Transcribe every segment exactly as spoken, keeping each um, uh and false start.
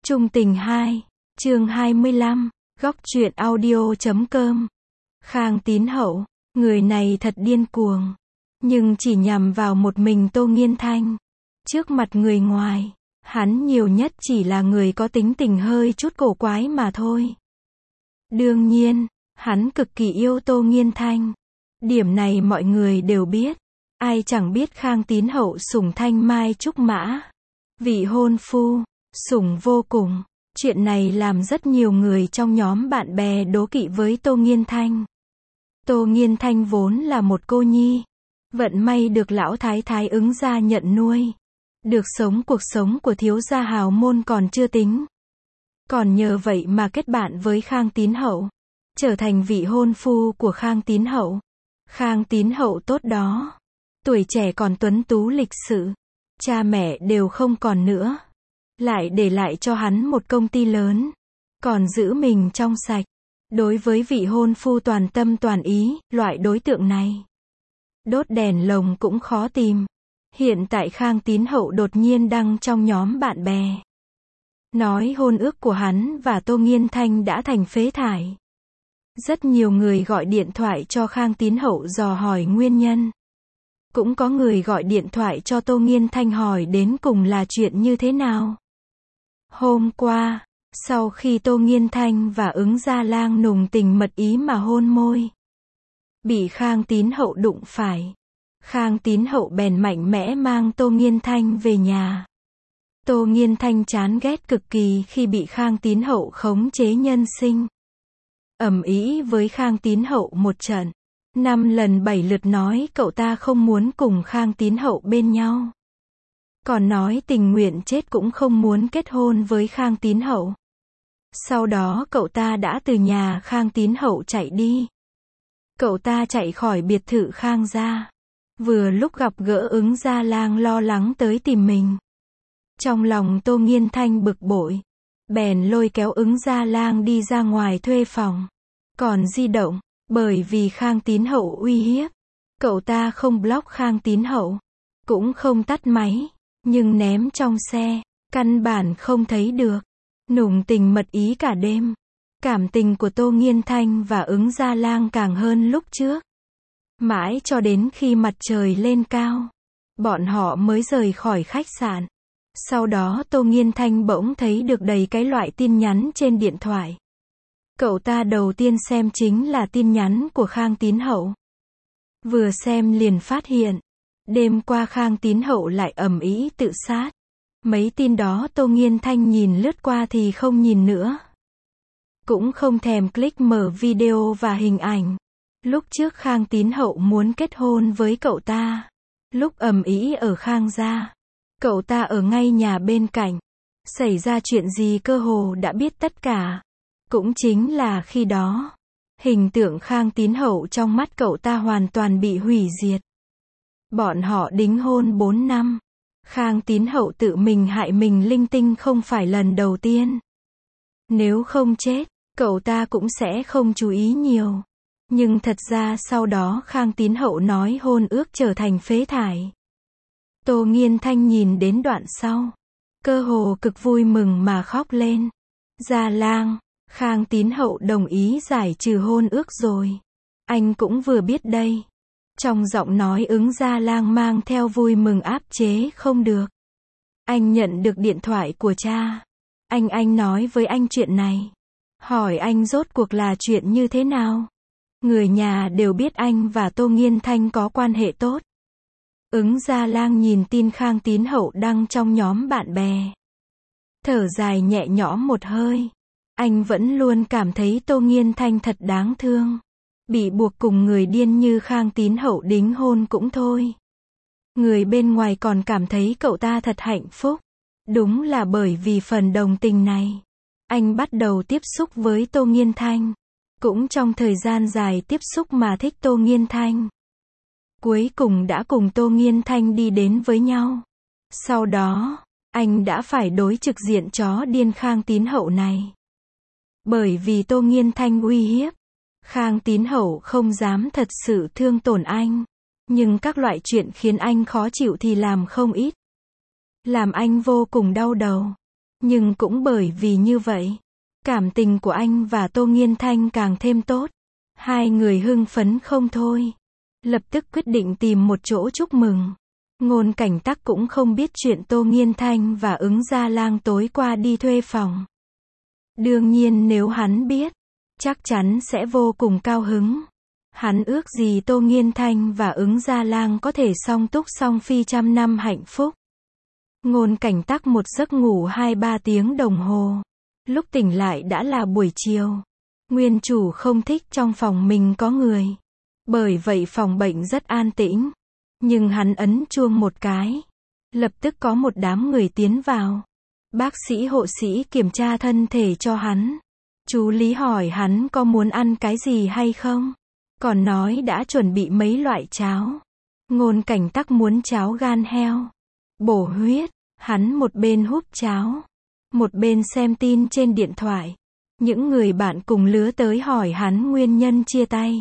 Trung tình hai, chương hai mươi lăm, góc truyện audio chấm com. Khang Tín Hậu, người này thật điên cuồng, nhưng chỉ nhằm vào một mình Tô Nghiên Thanh. Trước mặt người ngoài, hắn nhiều nhất chỉ là người có tính tình hơi chút cổ quái mà thôi. Đương nhiên, hắn cực kỳ yêu Tô Nghiên Thanh. Điểm này mọi người đều biết. Ai chẳng biết Khang Tín Hậu sủng thanh mai trúc mã. Vị hôn phu, sủng vô cùng. Chuyện này làm rất nhiều người trong nhóm bạn bè đố kỵ với Tô Nghiên Thanh. Tô Nghiên Thanh vốn là một cô nhi. Vận may được lão thái thái ứng gia nhận nuôi. Được sống cuộc sống của thiếu gia hào môn còn chưa tính. Còn nhờ vậy mà kết bạn với Khang Tín Hậu. Trở thành vị hôn phu của Khang Tín Hậu. Khang Tín Hậu tốt đó. Tuổi trẻ còn tuấn tú lịch sự. Cha mẹ đều không còn nữa. Lại để lại cho hắn một công ty lớn. Còn giữ mình trong sạch. Đối với vị hôn phu toàn tâm toàn ý, loại đối tượng này. Đốt đèn lồng cũng khó tìm. Hiện tại Khang Tín Hậu đột nhiên đăng trong nhóm bạn bè. Nói hôn ước của hắn và Tô Nghiên Thanh đã thành phế thải. Rất nhiều người gọi điện thoại cho Khang Tín Hậu dò hỏi nguyên nhân. Cũng có người gọi điện thoại cho Tô Nghiên Thanh hỏi đến cùng là chuyện như thế nào. Hôm qua, sau khi Tô Nghiên Thanh và ứng gia lang nùng tình mật ý mà hôn môi, bị Khang Tín Hậu đụng phải. Khang Tín Hậu bèn mạnh mẽ mang Tô Nghiên Thanh về nhà. Tô Nghiên Thanh chán ghét cực kỳ khi bị Khang Tín Hậu khống chế nhân sinh. Ầm ĩ với Khang Tín Hậu một trận. Năm lần bảy lượt nói cậu ta không muốn cùng Khang Tín Hậu bên nhau. Còn nói tình nguyện chết cũng không muốn kết hôn với Khang Tín Hậu. Sau đó cậu ta đã từ nhà Khang Tín Hậu chạy đi. Cậu ta chạy khỏi biệt thự Khang gia. Vừa lúc gặp gỡ ứng gia lang lo lắng tới tìm mình. Trong lòng Tô Nghiên Thanh bực bội. Bèn lôi kéo ứng gia lang đi ra ngoài thuê phòng. Còn di động, bởi vì Khang Tín Hậu uy hiếp. Cậu ta không block Khang Tín Hậu. Cũng không tắt máy. Nhưng ném trong xe. Căn bản không thấy được. Nùng tình mật ý cả đêm. Cảm tình của Tô Nghiên Thanh và ứng gia lang càng hơn lúc trước. Mãi cho đến khi mặt trời lên cao. Bọn họ mới rời khỏi khách sạn. Sau đó Tô Nghiên Thanh bỗng thấy được đầy cái loại tin nhắn trên điện thoại. Cậu ta đầu tiên xem chính là tin nhắn của Khang Tín Hậu. Vừa xem liền phát hiện. Đêm qua Khang Tín Hậu lại ầm ĩ tự sát. Mấy tin đó Tô Nghiên Thanh nhìn lướt qua thì không nhìn nữa. Cũng không thèm click mở video và hình ảnh. Lúc trước Khang Tín Hậu muốn kết hôn với cậu ta. Lúc ầm ĩ ở Khang gia. Cậu ta ở ngay nhà bên cạnh. Xảy ra chuyện gì cơ hồ đã biết tất cả. Cũng chính là khi đó. Hình tượng Khang Tín Hậu trong mắt cậu ta hoàn toàn bị hủy diệt. Bọn họ đính hôn bốn năm. Khang Tín Hậu tự mình hại mình linh tinh không phải lần đầu tiên. Nếu không chết, cậu ta cũng sẽ không chú ý nhiều. Nhưng thật ra sau đó Khang Tín Hậu nói hôn ước trở thành phế thải. Tô Nghiên Thanh nhìn đến đoạn sau. Cơ hồ cực vui mừng mà khóc lên. Gia lang, Khang Tín Hậu đồng ý giải trừ hôn ước rồi. Anh cũng vừa biết đây. Trong giọng nói ứng gia lang mang theo vui mừng áp chế không được. Anh nhận được điện thoại của cha. Anh anh nói với anh chuyện này. Hỏi anh rốt cuộc là chuyện như thế nào. Người nhà đều biết anh và Tô Nghiên Thanh có quan hệ tốt. Ứng gia lang nhìn tin Khang Tín Hậu đăng trong nhóm bạn bè. Thở dài nhẹ nhõm một hơi. Anh vẫn luôn cảm thấy Tô Nghiên Thanh thật đáng thương. Bị buộc cùng người điên như Khang Tín Hậu đính hôn cũng thôi. Người bên ngoài còn cảm thấy cậu ta thật hạnh phúc. Đúng là bởi vì phần đồng tình này. Anh bắt đầu tiếp xúc với Tô Nghiên Thanh. Cũng trong thời gian dài tiếp xúc mà thích Tô Nghiên Thanh. Cuối cùng đã cùng Tô Nghiên Thanh đi đến với nhau. Sau đó, anh đã phải đối trực diện chó điên Khang Tín Hậu này. Bởi vì Tô Nghiên Thanh uy hiếp. Khang Tín Hậu không dám thật sự thương tổn anh. Nhưng các loại chuyện khiến anh khó chịu thì làm không ít. Làm anh vô cùng đau đầu. Nhưng cũng bởi vì như vậy, cảm tình của anh và Tô Nghiên Thanh càng thêm tốt. Hai người hưng phấn không thôi. Lập tức quyết định tìm một chỗ chúc mừng. Ngôn Cảnh Tắc cũng không biết chuyện Tô Nghiên Thanh và Ứng Gia Lang tối qua đi thuê phòng. Đương nhiên nếu hắn biết, chắc chắn sẽ vô cùng cao hứng. Hắn ước gì Tô Nghiên Thanh và Ứng Gia Lang có thể song túc song phi trăm năm hạnh phúc. Ngôn Cảnh Tắc một giấc ngủ hai ba tiếng đồng hồ. Lúc tỉnh lại đã là buổi chiều. Nguyên chủ không thích trong phòng mình có người. Bởi vậy phòng bệnh rất an tĩnh. Nhưng hắn ấn chuông một cái. Lập tức có một đám người tiến vào. Bác sĩ hộ sĩ kiểm tra thân thể cho hắn. Chú Lý hỏi hắn có muốn ăn cái gì hay không. Còn nói đã chuẩn bị mấy loại cháo. Ngôn Cảnh Tắc muốn cháo gan heo. Bổ huyết. Hắn một bên húp cháo. Một bên xem tin trên điện thoại. Những người bạn cùng lứa tới hỏi hắn nguyên nhân chia tay.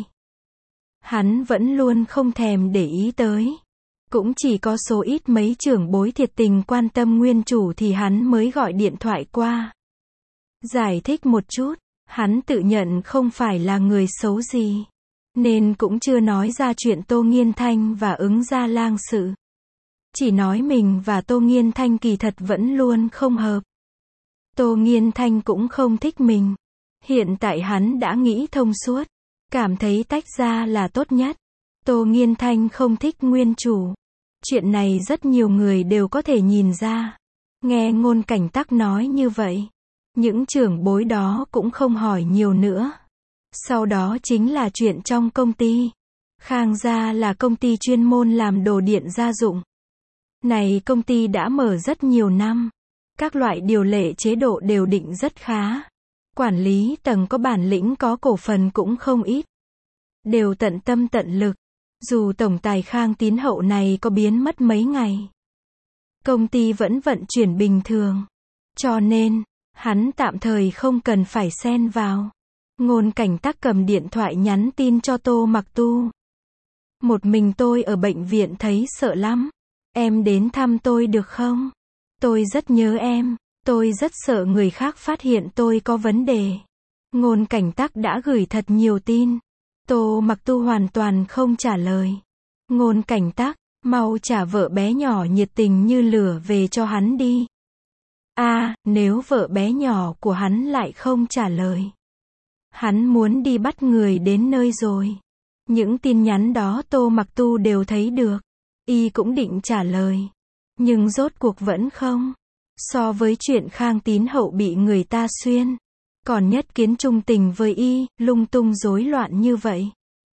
Hắn vẫn luôn không thèm để ý tới. Cũng chỉ có số ít mấy trưởng bối thiệt tình quan tâm nguyên chủ thì hắn mới gọi điện thoại qua. Giải thích một chút, hắn tự nhận không phải là người xấu gì. Nên cũng chưa nói ra chuyện Tô Nghiên Thanh và Ứng Gia Lang sự. Chỉ nói mình và Tô Nghiên Thanh kỳ thật vẫn luôn không hợp. Tô Nghiên Thanh cũng không thích mình. Hiện tại hắn đã nghĩ thông suốt. Cảm thấy tách ra là tốt nhất. Tô Nghiên Thanh không thích nguyên chủ. Chuyện này rất nhiều người đều có thể nhìn ra. Nghe Ngôn Cảnh Tắc nói như vậy. Những trưởng bối đó cũng không hỏi nhiều nữa. Sau đó chính là chuyện trong công ty. Khang gia là công ty chuyên môn làm đồ điện gia dụng. Này công ty đã mở rất nhiều năm. Các loại điều lệ chế độ đều định rất khá. Quản lý tầng có bản lĩnh có cổ phần cũng không ít. Đều tận tâm tận lực. Dù tổng tài Khang Tín Hậu này có biến mất mấy ngày. Công ty vẫn vận chuyển bình thường. Cho nên, hắn tạm thời không cần phải xen vào. Ngôn Cảnh Tắc cầm điện thoại nhắn tin cho Tô Mặc Tu. Một mình tôi ở bệnh viện thấy sợ lắm. Em đến thăm tôi được không? Tôi rất nhớ em. Tôi rất sợ người khác phát hiện tôi có vấn đề. Ngôn Cảnh Tắc đã gửi thật nhiều tin. Tô Mặc Tu hoàn toàn không trả lời. Ngôn Cảnh Tắc, mau trả vợ bé nhỏ nhiệt tình như lửa về cho hắn đi. A, à, nếu vợ bé nhỏ của hắn lại không trả lời. Hắn muốn đi bắt người đến nơi rồi. Những tin nhắn đó Tô Mặc Tu đều thấy được. Y cũng định trả lời. Nhưng rốt cuộc vẫn không. So với chuyện Khang Tín Hậu bị người ta xuyên. Còn nhất kiến trung tình với Y, lung tung rối loạn như vậy.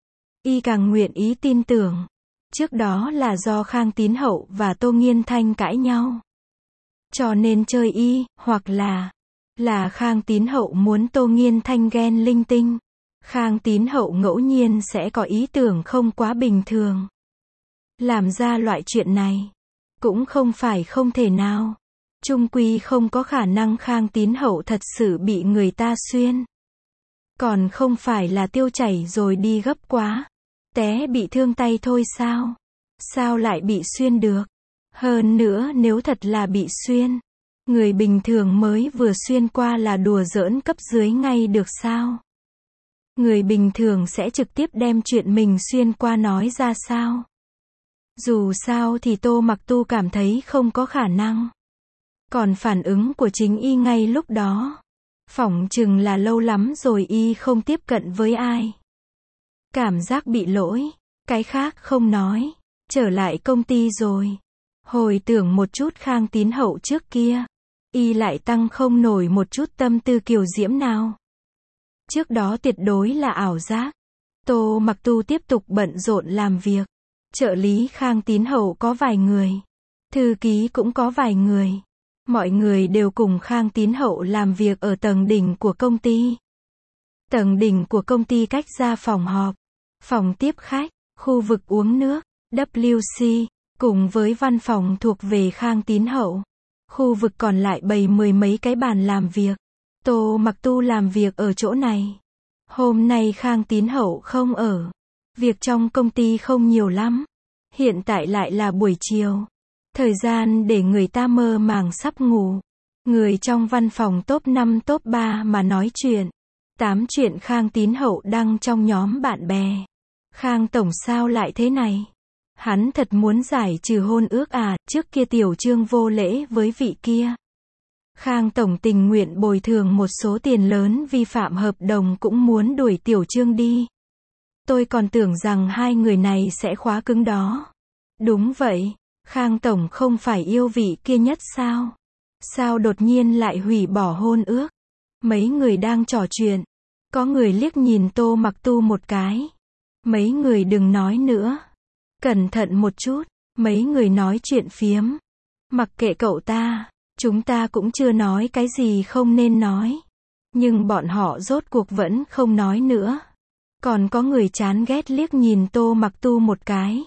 Y càng nguyện ý tin tưởng. Trước đó là do Khang Tín Hậu và Tô Nghiên Thanh cãi nhau. Cho nên chơi Y, hoặc là, là Khang Tín Hậu muốn Tô Nghiên Thanh ghen linh tinh. Khang Tín Hậu ngẫu nhiên sẽ có ý tưởng không quá bình thường. Làm ra loại chuyện này, cũng không phải không thể nào. Chung quy không có khả năng Khang Tín Hậu thật sự bị người ta xuyên. Còn không phải là tiêu chảy rồi đi gấp quá. Té bị thương tay thôi sao? Sao lại bị xuyên được? Hơn nữa nếu thật là bị xuyên. Người bình thường mới vừa xuyên qua là đùa giỡn cấp dưới ngay được sao? Người bình thường sẽ trực tiếp đem chuyện mình xuyên qua nói ra sao? Dù sao thì Tô Mặc Tu cảm thấy không có khả năng. Còn phản ứng của chính Y ngay lúc đó. Phỏng chừng là lâu lắm rồi Y không tiếp cận với ai. Cảm giác bị lỗi. Cái khác không nói. Trở lại công ty rồi. Hồi tưởng một chút Khang Tín Hậu trước kia. Y lại tăng không nổi một chút tâm tư kiều diễm nào. Trước đó tuyệt đối là ảo giác. Tô Mặc Tu tiếp tục bận rộn làm việc. Trợ lý Khang Tín Hậu có vài người. Thư ký cũng có vài người. Mọi người đều cùng Khang Tín Hậu làm việc ở tầng đỉnh của công ty. Tầng đỉnh của công ty cách ra phòng họp, phòng tiếp khách, khu vực uống nước, W C, cùng với văn phòng thuộc về Khang Tín Hậu. Khu vực còn lại bày mười mấy cái bàn làm việc. Tô Mặc Tu làm việc ở chỗ này. Hôm nay Khang Tín Hậu không ở. Việc trong công ty không nhiều lắm. Hiện tại lại là buổi chiều. Thời gian để người ta mơ màng sắp ngủ. Người trong văn phòng top năm top ba mà nói chuyện. Tám chuyện Khang Tín Hậu đăng trong nhóm bạn bè. Khang Tổng sao lại thế này? Hắn thật muốn giải trừ hôn ước à, trước kia Tiểu Trương vô lễ với vị kia. Khang Tổng tình nguyện bồi thường một số tiền lớn vi phạm hợp đồng cũng muốn đuổi Tiểu Trương đi. Tôi còn tưởng rằng hai người này sẽ khóa cứng đó. Đúng vậy, Khang Tổng không phải yêu vị kia nhất sao? Sao đột nhiên lại hủy bỏ hôn ước? Mấy người đang trò chuyện. Có người liếc nhìn Tô Mặc Tu một cái. Mấy người đừng nói nữa. Cẩn thận một chút. Mấy người nói chuyện phiếm. Mặc kệ cậu ta. Chúng ta cũng chưa nói cái gì không nên nói. Nhưng bọn họ rốt cuộc vẫn không nói nữa. Còn có người chán ghét liếc nhìn Tô Mặc Tu một cái.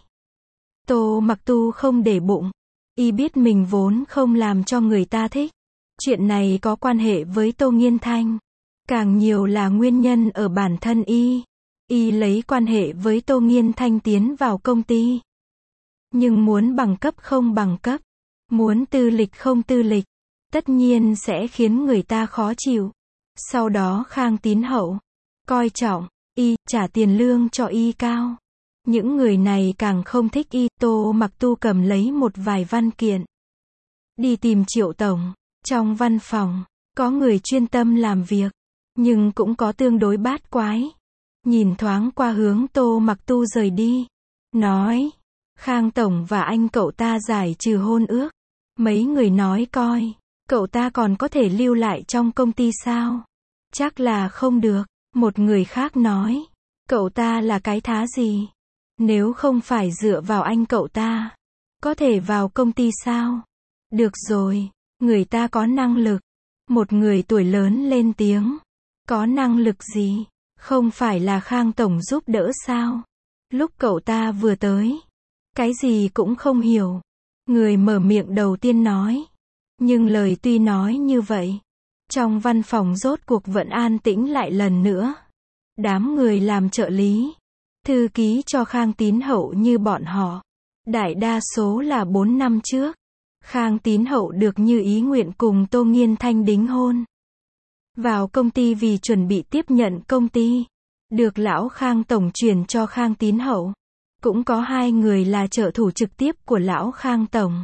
Tô Mặc Tu không để bụng. Y biết mình vốn không làm cho người ta thích. Chuyện này có quan hệ với Tô Nghiên Thanh. Càng nhiều là nguyên nhân ở bản thân Y. Y lấy quan hệ với Tô Nghiên Thanh tiến vào công ty. Nhưng muốn bằng cấp không bằng cấp. Muốn tư lịch không tư lịch. Tất nhiên sẽ khiến người ta khó chịu. Sau đó Khang Tín Hậu coi trọng Y, trả tiền lương cho Y cao. Những người này càng không thích Y. Tô Mặc Tu cầm lấy một vài văn kiện. Đi tìm Triệu Tổng. Trong văn phòng, có người chuyên tâm làm việc. Nhưng cũng có tương đối bát quái. Nhìn thoáng qua hướng Tô Mặc Tu rời đi. Nói, Khang Tổng và anh cậu ta giải trừ hôn ước. Mấy người nói coi, cậu ta còn có thể lưu lại trong công ty sao? Chắc là không được. Một người khác nói, cậu ta là cái thá gì? Nếu không phải dựa vào anh cậu ta, có thể vào công ty sao? Được rồi, người ta có năng lực. Một người tuổi lớn lên tiếng. Có năng lực gì? Không phải là Khang Tổng giúp đỡ sao? Lúc cậu ta vừa tới, cái gì cũng không hiểu. Người mở miệng đầu tiên nói. Nhưng lời tuy nói như vậy, trong văn phòng rốt cuộc vẫn an tĩnh lại lần nữa. Đám người làm trợ lý, thư ký cho Khang Tín Hậu như bọn họ. Đại đa số là bốn năm trước. Khang Tín Hậu được như ý nguyện cùng Tô Nghiên Thanh đính hôn. Vào công ty vì chuẩn bị tiếp nhận công ty. Được lão Khang Tổng chuyển cho Khang Tín Hậu. Cũng có hai người là trợ thủ trực tiếp của lão Khang Tổng.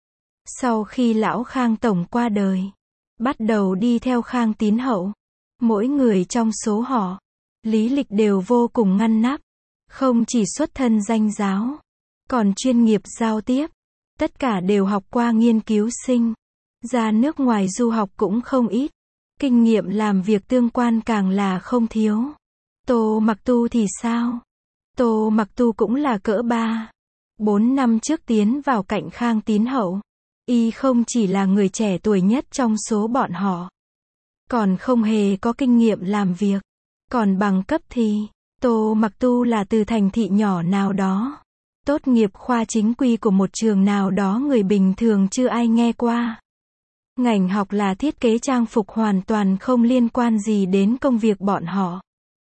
Sau khi lão Khang Tổng qua đời, bắt đầu đi theo Khang Tín Hậu. Mỗi người trong số họ, lý lịch đều vô cùng ngăn nắp. Không chỉ xuất thân danh giáo, còn chuyên nghiệp giao tiếp. Tất cả đều học qua nghiên cứu sinh. Ra nước ngoài du học cũng không ít. Kinh nghiệm làm việc tương quan càng là không thiếu. Tô Mặc Tu thì sao? Tô Mặc Tu cũng là cỡ ba, bốn năm trước tiến vào cạnh Khang Tín Hậu. Y không chỉ là người trẻ tuổi nhất trong số bọn họ, còn không hề có kinh nghiệm làm việc. Còn bằng cấp thì, Tô Mặc Tu là từ thành thị nhỏ nào đó. Tốt nghiệp khoa chính quy của một trường nào đó người bình thường chưa ai nghe qua. Ngành học là thiết kế trang phục hoàn toàn không liên quan gì đến công việc bọn họ.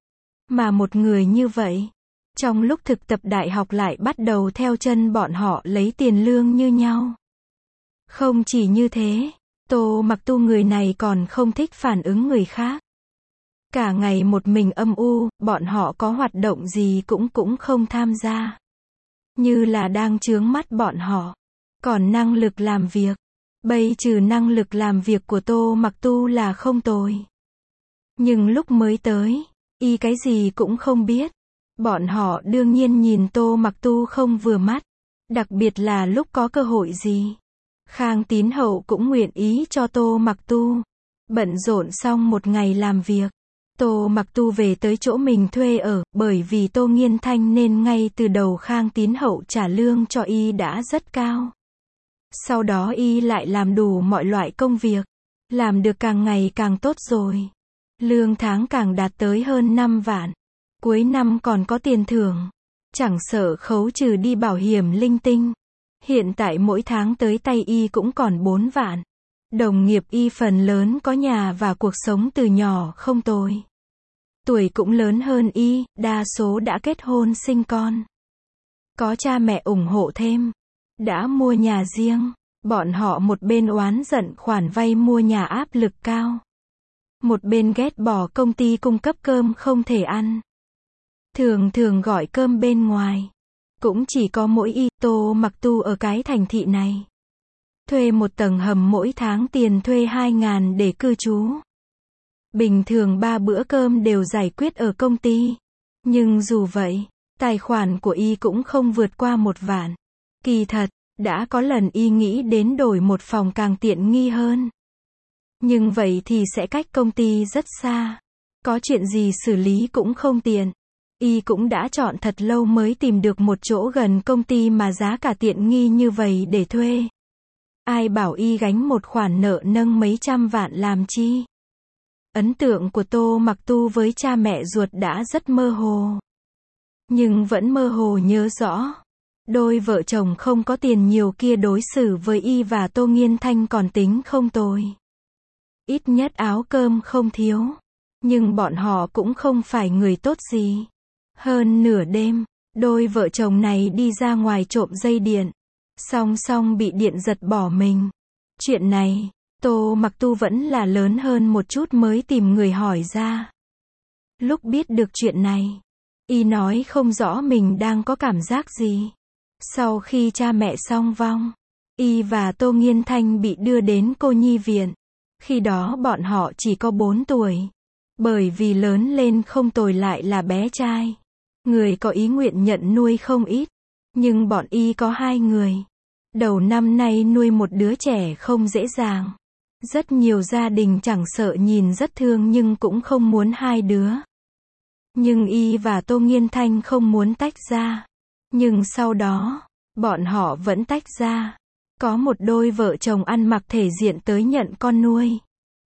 Mà một người như vậy, trong lúc thực tập đại học lại bắt đầu theo chân bọn họ lấy tiền lương như nhau. Không chỉ như thế, Tô Mặc Tu người này còn không thích phản ứng người khác. Cả ngày một mình âm u, bọn họ có hoạt động gì cũng cũng không tham gia. Như là đang chướng mắt bọn họ. Còn năng lực làm việc, bây trừ năng lực làm việc của Tô Mặc Tu là không tồi. Nhưng lúc mới tới, y cái gì cũng không biết. Bọn họ đương nhiên nhìn Tô Mặc Tu không vừa mắt. Đặc biệt là lúc có cơ hội gì. Khang Tín Hậu cũng nguyện ý cho Tô Mặc Tu. Bận rộn xong một ngày làm việc, Tô Mặc Tu về tới chỗ mình thuê ở, bởi vì Tô Nghiên Thanh nên ngay từ đầu Khang Tín Hậu trả lương cho y đã rất cao. Sau đó y lại làm đủ mọi loại công việc, làm được càng ngày càng tốt rồi. Lương tháng càng đạt tới hơn năm vạn. Cuối năm còn có tiền thưởng. Chẳng sợ khấu trừ đi bảo hiểm linh tinh. Hiện tại mỗi tháng tới tay y cũng còn bốn vạn. Đồng nghiệp y phần lớn có nhà và cuộc sống từ nhỏ không tồi. Tuổi cũng lớn hơn y, đa số đã kết hôn sinh con. Có cha mẹ ủng hộ thêm. Đã mua nhà riêng. Bọn họ một bên oán giận khoản vay mua nhà áp lực cao, một bên ghét bỏ công ty cung cấp cơm không thể ăn. Thường thường gọi cơm bên ngoài. Cũng chỉ có mỗi y, Tô Mặc Tu ở cái thành thị này. Thuê một tầng hầm mỗi tháng tiền thuê hai ngàn để cư trú. Bình thường ba bữa cơm đều giải quyết ở công ty. Nhưng dù vậy, tài khoản của y cũng không vượt qua một vạn. Kỳ thật, đã có lần y nghĩ đến đổi một phòng càng tiện nghi hơn. Nhưng vậy thì sẽ cách công ty rất xa. Có chuyện gì xử lý cũng không tiện. Y cũng đã chọn thật lâu mới tìm được một chỗ gần công ty mà giá cả tiện nghi như vậy để thuê. Ai bảo y gánh một khoản nợ nâng mấy trăm vạn làm chi. Ấn tượng của Tô Mặc Tu với cha mẹ ruột đã rất mơ hồ. Nhưng vẫn mơ hồ nhớ rõ. Đôi vợ chồng không có tiền nhiều kia đối xử với y và Tô Nghiên Thanh còn tính không tồi. Ít nhất áo cơm không thiếu. Nhưng bọn họ cũng không phải người tốt gì. Hơn nửa đêm, đôi vợ chồng này đi ra ngoài trộm dây điện. Song song bị điện giật bỏ mình. Chuyện này, Tô Mặc Tu vẫn là lớn hơn một chút mới tìm người hỏi ra. Lúc biết được chuyện này, y nói không rõ mình đang có cảm giác gì. Sau khi cha mẹ song vong, y và Tô Nghiên Thanh bị đưa đến cô nhi viện. Khi đó bọn họ chỉ có bốn tuổi. Bởi vì lớn lên không tồi lại là bé trai. Người có ý nguyện nhận nuôi không ít. Nhưng bọn y có hai người. Đầu năm nay nuôi một đứa trẻ không dễ dàng. Rất nhiều gia đình chẳng sợ nhìn rất thương nhưng cũng không muốn hai đứa. Nhưng y và Tô Nghiên Thanh không muốn tách ra. Nhưng sau đó, bọn họ vẫn tách ra. Có một đôi vợ chồng ăn mặc thể diện tới nhận con nuôi.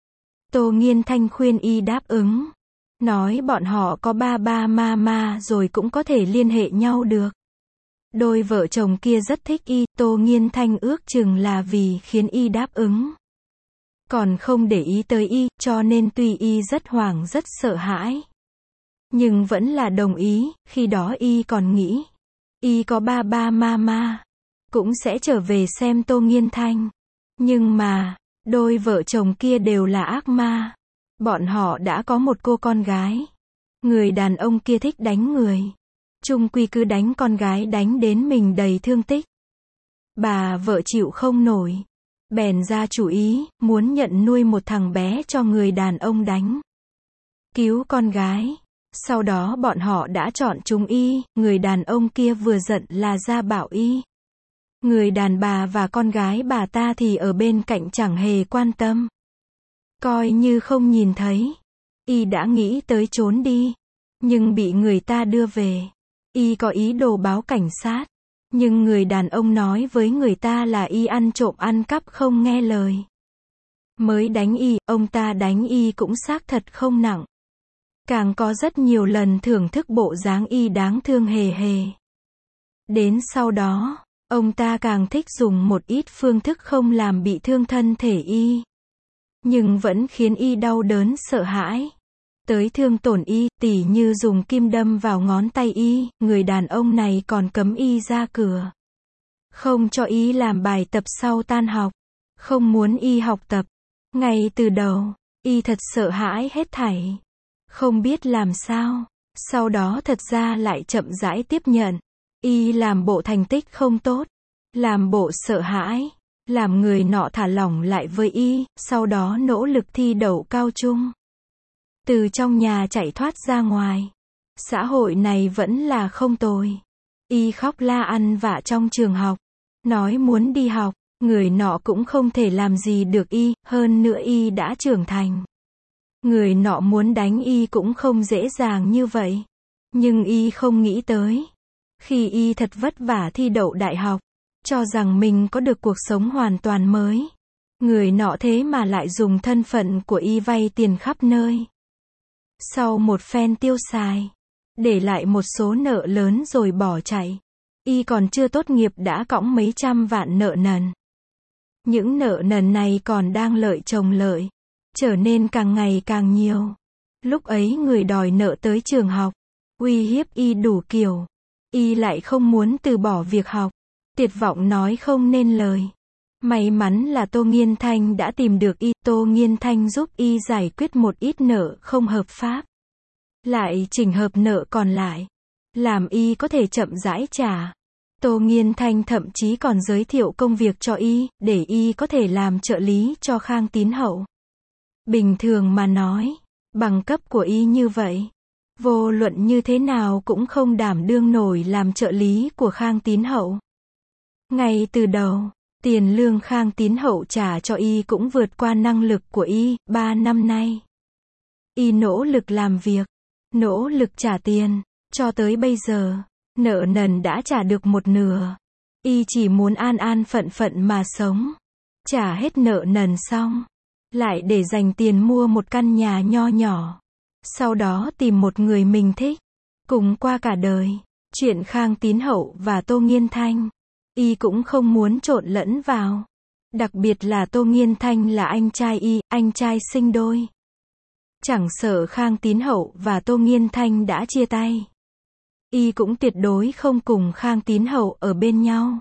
Tô Nghiên Thanh khuyên y đáp ứng. Nói bọn họ có ba ba mama rồi cũng có thể liên hệ nhau được. Đôi vợ chồng kia rất thích y, Tô Nghiên Thanh ước chừng là vì khiến y đáp ứng. Còn không để ý tới y, cho nên tuy y rất hoảng rất sợ hãi. Nhưng vẫn là đồng ý, khi đó y còn nghĩ. Y có ba ba mama, cũng sẽ trở về xem Tô Nghiên Thanh. Nhưng mà, đôi vợ chồng kia đều là ác ma. Bọn họ đã có một cô con gái. Người đàn ông kia thích đánh người. Chung quy cứ đánh con gái đánh đến mình đầy thương tích. Bà vợ chịu không nổi. Bèn ra chủ ý, muốn nhận nuôi một thằng bé cho người đàn ông đánh. Cứu con gái. Sau đó bọn họ đã chọn chúng y, người đàn ông kia vừa giận là ra bảo y. Người đàn bà và con gái bà ta thì ở bên cạnh chẳng hề quan tâm. Coi như không nhìn thấy. Y đã nghĩ tới trốn đi. Nhưng bị người ta đưa về. Y có ý đồ báo cảnh sát. Nhưng người đàn ông nói với người ta là y ăn trộm ăn cắp không nghe lời. Mới đánh y, ông ta đánh y cũng xác thật không nặng. Càng có rất nhiều lần thưởng thức bộ dáng y đáng thương hề hề. Đến sau đó, ông ta càng thích dùng một ít phương thức không làm bị thương thân thể y. Nhưng vẫn khiến y đau đớn sợ hãi. Tới thương tổn y, tỉ như dùng kim đâm vào ngón tay y, người đàn ông này còn cấm y ra cửa. Không cho y làm bài tập sau tan học. Không muốn y học tập. Ngay từ đầu, y thật sợ hãi hết thảy. Không biết làm sao. Sau đó thật ra lại chậm rãi tiếp nhận. Y làm bộ thành tích không tốt. Làm bộ sợ hãi. Làm người nọ thả lỏng lại với y, sau đó nỗ lực thi đậu cao trung. Từ trong nhà chạy thoát ra ngoài. Xã hội này vẫn là không tồi. Y khóc la ăn vạ trong trường học. Nói muốn đi học, người nọ cũng không thể làm gì được y, hơn nữa y đã trưởng thành. Người nọ muốn đánh y cũng không dễ dàng như vậy. Nhưng y không nghĩ tới. Khi y thật vất vả thi đậu đại học, cho rằng mình có được cuộc sống hoàn toàn mới. Người nọ thế mà lại dùng thân phận của y vay tiền khắp nơi. Sau một phen tiêu xài, để lại một số nợ lớn rồi bỏ chạy. Y còn chưa tốt nghiệp đã cõng mấy trăm vạn nợ nần. Những nợ nần này còn đang lợi chồng lợi, trở nên càng ngày càng nhiều. Lúc ấy người đòi nợ tới trường học, uy hiếp y đủ kiểu. Y lại không muốn từ bỏ việc học, tuyệt vọng nói không nên lời. May mắn là Tô Nghiên Thanh đã tìm được y, Tô Nghiên Thanh giúp y giải quyết một ít nợ không hợp pháp. Lại chỉnh hợp nợ còn lại, làm y có thể chậm rãi trả. Tô Nghiên Thanh thậm chí còn giới thiệu công việc cho y, để y có thể làm trợ lý cho Khang Tín Hậu. Bình thường mà nói, bằng cấp của y như vậy, vô luận như thế nào cũng không đảm đương nổi làm trợ lý của Khang Tín Hậu. Ngay từ đầu, tiền lương Khang Tín Hậu trả cho y cũng vượt qua năng lực của y, ba năm nay. Y nỗ lực làm việc, nỗ lực trả tiền, cho tới bây giờ, nợ nần đã trả được một nửa. Y chỉ muốn an an phận phận mà sống. Trả hết nợ nần xong, lại để dành tiền mua một căn nhà nho nhỏ. Sau đó tìm một người mình thích, cùng qua cả đời. Chuyện Khang Tín Hậu và Tô Nghiên Thanh, y cũng không muốn trộn lẫn vào. Đặc biệt là Tô Nghiên Thanh là anh trai y, anh trai sinh đôi. Chẳng sợ Khang Tín Hậu và Tô Nghiên Thanh đã chia tay, y cũng tuyệt đối không cùng Khang Tín Hậu ở bên nhau.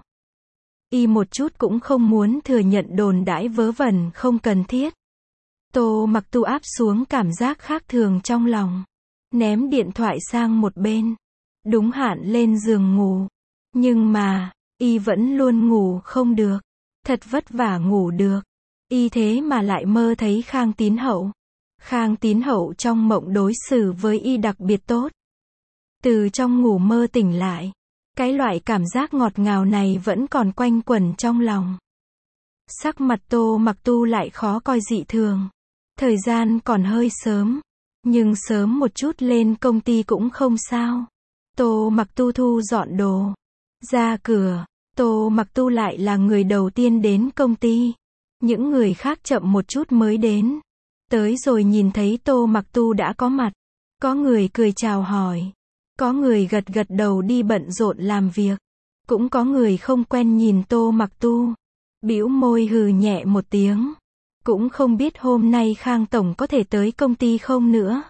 Y một chút cũng không muốn thừa nhận đồn đãi vớ vẩn không cần thiết. Tô Mặc Tu áp xuống cảm giác khác thường trong lòng, ném điện thoại sang một bên, đúng hạn lên giường ngủ. Nhưng mà, y vẫn luôn ngủ không được. Thật vất vả ngủ được, y thế mà lại mơ thấy Khang Tín Hậu. Khang Tín Hậu trong mộng đối xử với y đặc biệt tốt. Từ trong ngủ mơ tỉnh lại, cái loại cảm giác ngọt ngào này vẫn còn quanh quẩn trong lòng. Sắc mặt Tô Mặc Tu lại khó coi dị thường. Thời gian còn hơi sớm, nhưng sớm một chút lên công ty cũng không sao. Tô Mặc Tu thu dọn đồ, ra cửa. Tô Mặc Tu lại là người đầu tiên đến công ty. Những người khác chậm một chút mới đến. Tới rồi nhìn thấy Tô Mặc Tu đã có mặt. Có người cười chào hỏi. Có người gật gật đầu đi bận rộn làm việc. Cũng có người không quen nhìn Tô Mặc Tu, bĩu môi hừ nhẹ một tiếng. Cũng không biết hôm nay Khang Tổng có thể tới công ty không nữa.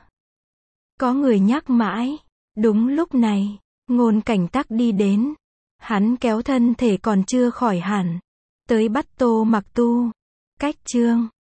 Có người nhắc mãi. Đúng lúc này, Ngôn Cảnh Tắc đi đến. Hắn kéo thân thể còn chưa khỏi hẳn, tới bắt Tô Mặc Tu. Cách chương